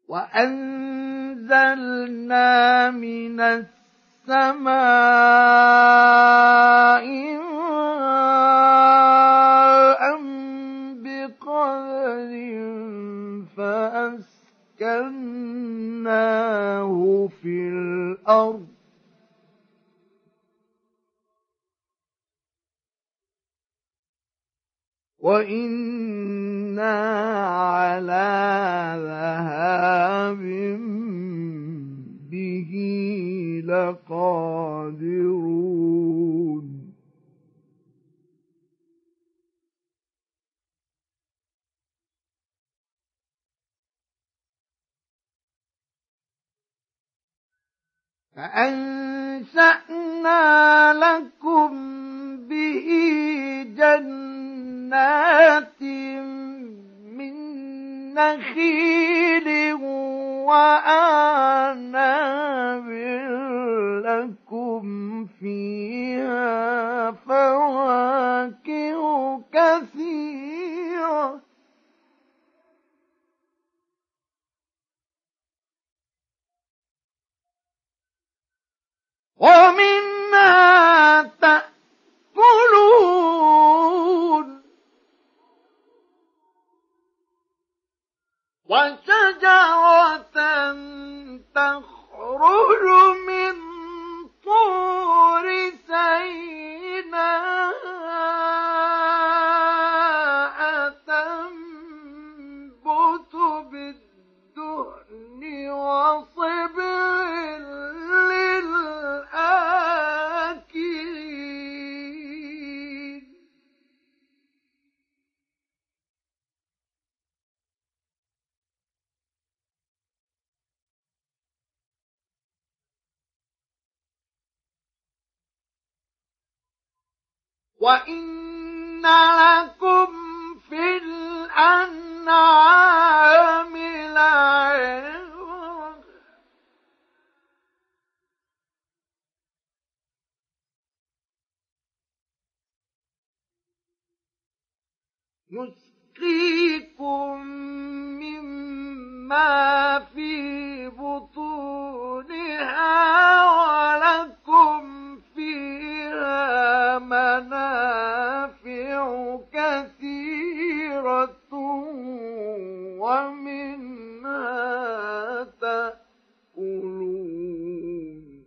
وأنزلنا من السماء ماء بقدر فأسكناه في الأرض وإنا على ذهاب به لقادرون فأنشأنا لكم به جنات من نخيل وأعناب لكم فيها فواكه كثيرة ومنها تأكلون وشجرة تخرج من طور سيناء تنبت بالدهن وصبغ للآكلين وإن لكم في الأنعام لعبرة نسقيكم مما في بطونها ولكم فيها منافع كثيرة ومنها تأكلون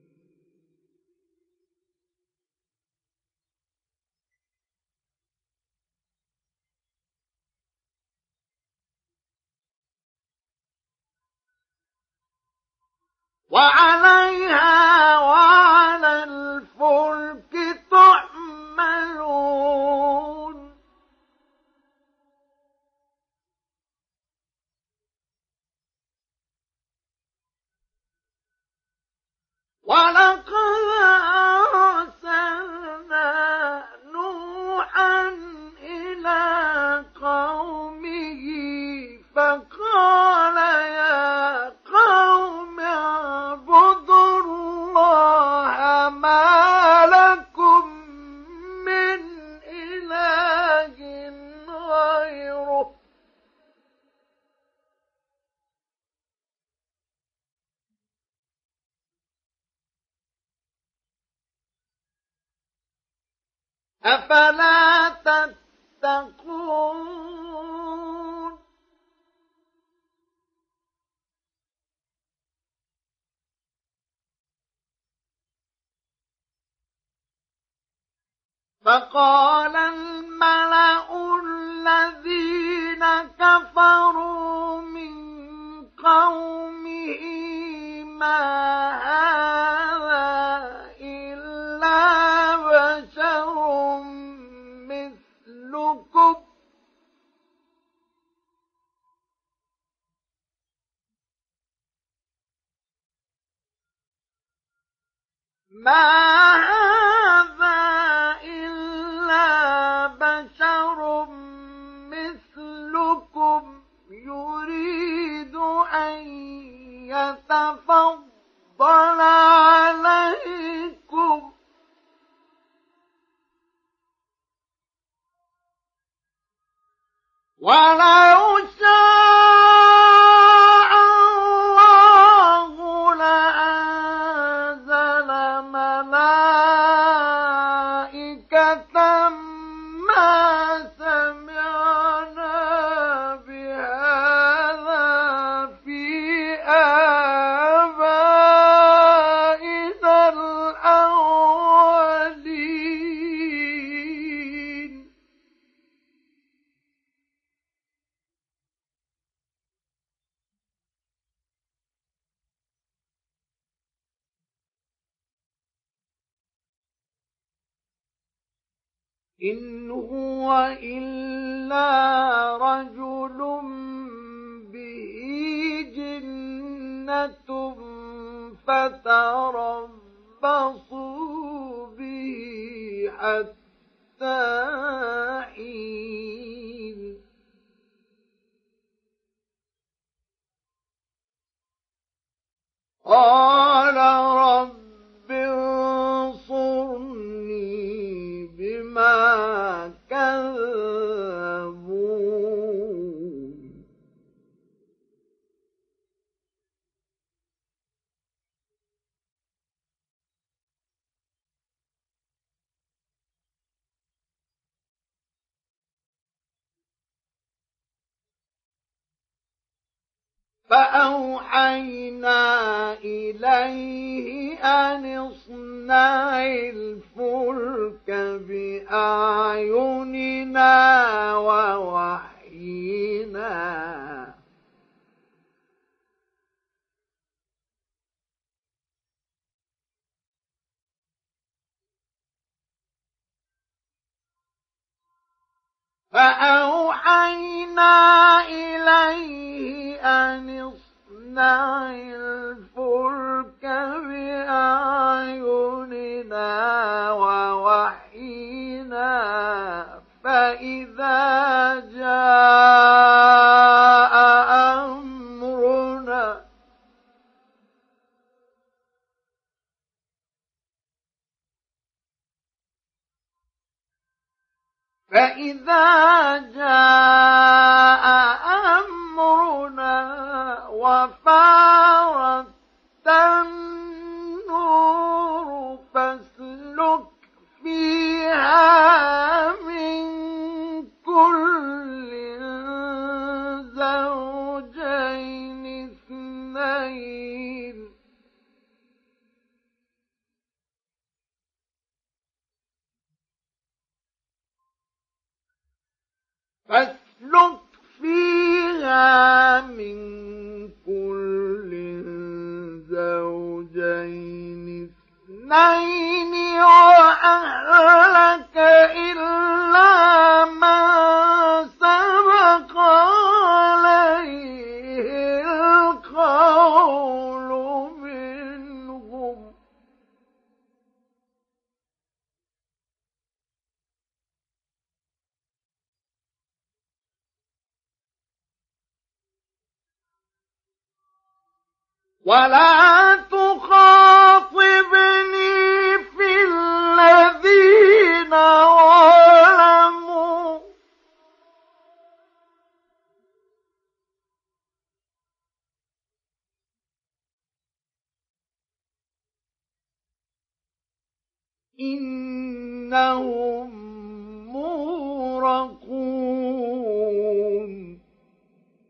وعليها وعلى الفلك تحملون ولقد أرسلنا نوحا إلى قومه فقال يا قوم اعبدوا الله ما لكم من إله غيره أفلا تتقون فقال الملأ الذين كفروا من قومه ما هذا إلا بشر مثلكم ما هذا إلا بشر مثلكم يريد أن يتفضل عليكم ولو شاء إن هو إلا رجل به جنة فتربصوا به حتى حين قال رب انصرني بما كذبون فأوحينا إليه أن اصنع الفلك بأعيننا ووحينا إليه أن اصنع الفلك بأعيننا ووحينا فإذا جاء أمرنا وفارت النور فاسلك فيها من كل زوجين اثنين فاسلك فيها من كل زوجين اثنين وأهلك إلا من سبق عليه القول منهم ولا تخاطبني في الذين ظلموا إنهم مغرقون